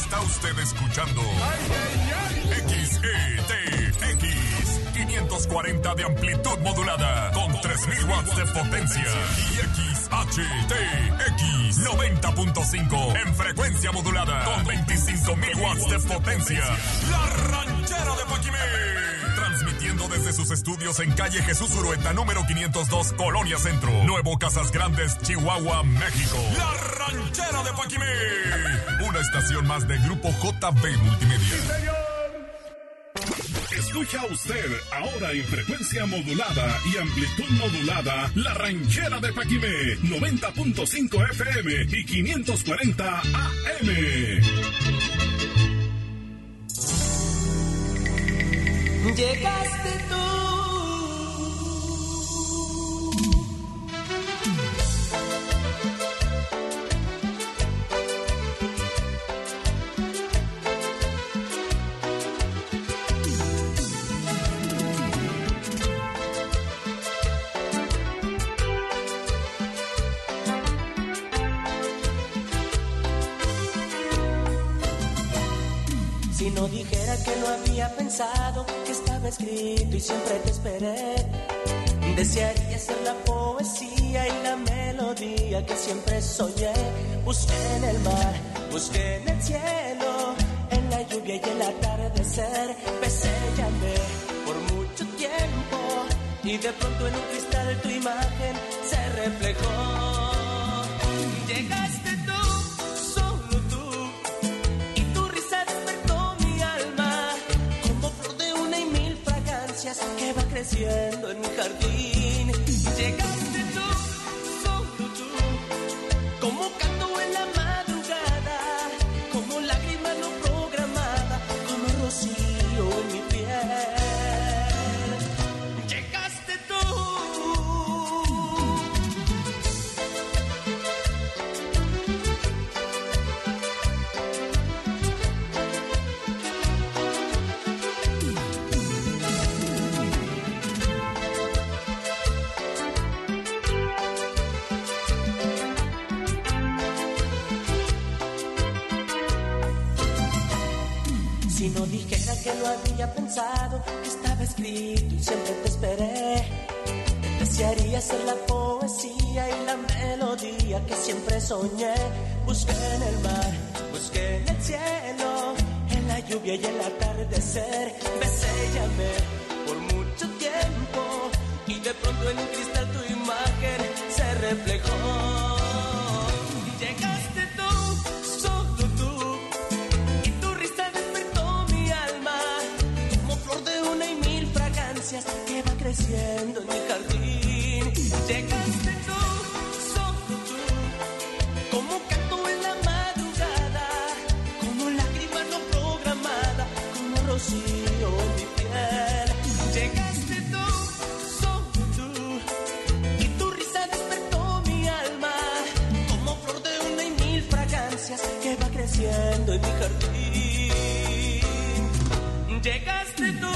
Está usted escuchando XETX 540 de amplitud modulada con 3000 watts de potencia y XHTX 90.5 en frecuencia modulada con 25,000 watts de potencia. La Ranchera de Paquimé, transmitiendo desde sus estudios en calle Jesús Urueta, número 502, Colonia Centro, Nuevo Casas Grandes, Chihuahua, México. La Ranchera de Paquimé, una estación más de Grupo JB Multimedia. Escucha usted ahora en frecuencia modulada y amplitud modulada La Ranchera de Paquimé, 90.5 FM y 540 AM. Llegaste tú. Si no dijera que lo había pensado, que estaba escrito y siempre te esperé, desearía ser la poesía y la melodía que siempre soñé. Busqué en el mar, busqué en el cielo, en la lluvia y el atardecer. Besé y amé por mucho tiempo y de pronto en un cristal tu imagen se reflejó. Llegaste tú, solo tú, y tu risa despertó mi alma como flor de una y mil fragancias que va creciendo en mi jardín. Llegaste tú, solo tú, como canto en la madrugada, como lágrima no programada, como rocío en mi piel. Llegaste tú. Si no dijera que lo había pensado, que estaba escrito y siempre te esperé, desearía ser la poesía y la melodía que siempre soñé. Busqué en el mar, busqué en el cielo, en la lluvia y el atardecer. Besé y amé por mucho tiempo y de pronto en un cristal tu imagen se reflejó. Llegaste tú, solo tú, y tu risa despertó mi alma como flor de una y mil fragancias que va creciendo en mi jardín. Llegaste tú, solo tú, como canto en la madrugada, como lágrima no programada, como rocío en mi piel. Llegaste tú, solo tú, y tu risa despertó mi alma como flor de una y mil fragancias que va creciendo en mi jardín. Llegaste tú.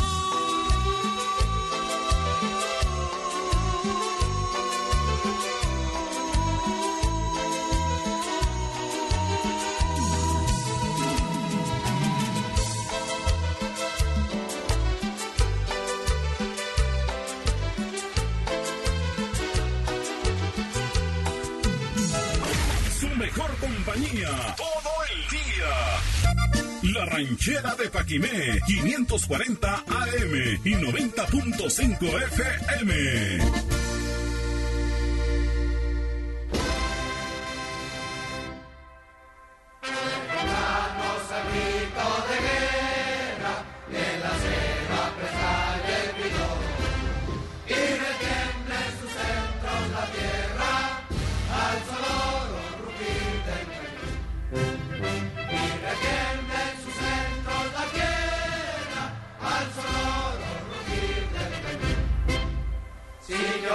Su mejor compañía todo el día. La Ranchera de Paquimé, 540 AM y 90.5 FM. Si yo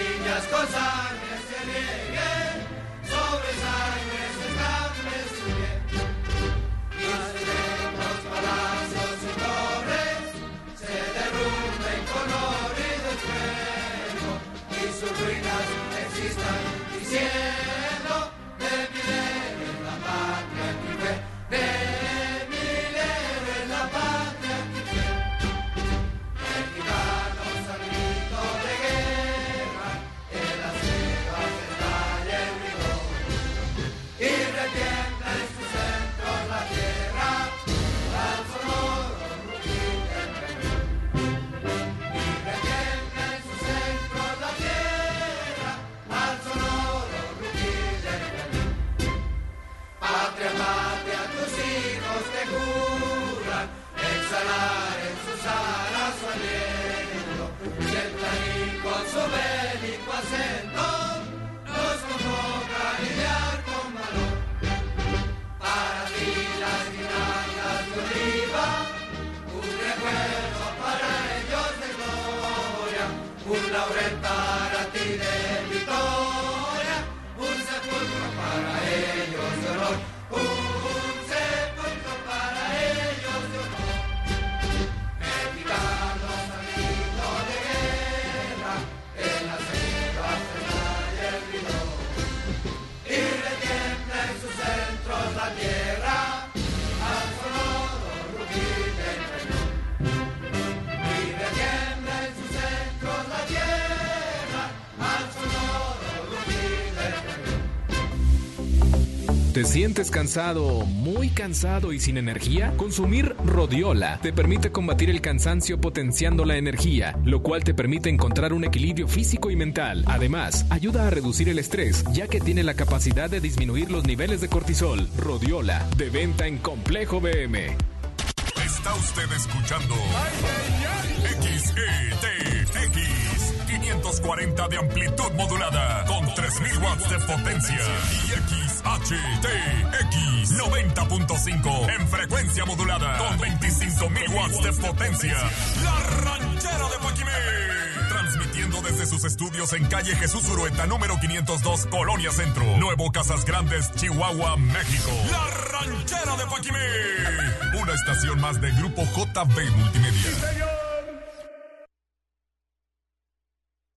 niñas con sangre se rieguen, sobre sangre se estampe su piel. Y los palacios y torres se derrumben con horrible estruendo, y sus ruinas existan diciendo: de mil héroes la patria aquí fue, de mil héroes la patria aquí fue. Mexicanos al grito de guerra, en las selvas estalla el rigor, y retiembla en sus centros la tierra, al sonoro rugir del cañón. Y retiembla en sus centros la tierra, al sonoro rugir del cañón. Patria, patria, tus hijos te juran exhalar en sus alas su aliento, y el clarín con su bélico acento nos convoca a lidiar con valor. Para ti las guirnaldas de oliva, un recuerdo para ellos de gloria, un laurel para ti de victoria, un sepulcro para ellos de honor, un sepulcro para ellos de honor. Mexicanos al grito de guerra, en las selvas estalla el rigor, y retiembla en sus centros la tierra, al sonoro rugir del cañón. Y retiembla en sus centros la tierra, al sonoro rugir del cañón. ¿Te sientes cansado, muy cansado y sin energía? Consumir Rhodiola te permite combatir el cansancio potenciando la energía, lo cual te permite encontrar un equilibrio físico y mental. Además, ayuda a reducir el estrés, ya que tiene la capacidad de disminuir los niveles de cortisol. Rhodiola, de venta en Complejo BM. Está usted escuchando XETX 540 de amplitud modulada con 3000 watts de potencia y XHTX 90.5 en frecuencia modulada con 25,000 watts de potencia. La Ranchera de Paquimé, transmitiendo desde sus estudios en calle Jesús Urueta, número 502, Colonia Centro, Nuevo Casas Grandes, Chihuahua, México. La Ranchera de Paquimé, una estación más de Grupo JB Multimedia.